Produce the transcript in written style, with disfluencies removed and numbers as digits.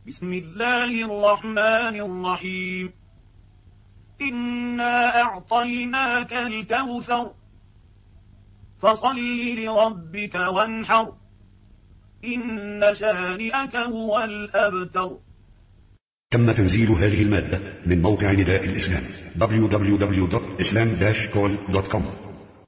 بسم الله الرحمن الرحيم. إنا أعطيناك الكوثر فصل لربك وانحر إن شانئك هو الأبتر. تم تنزيل هذه المادة من موقع نداء الإسلام www.islam-call.com.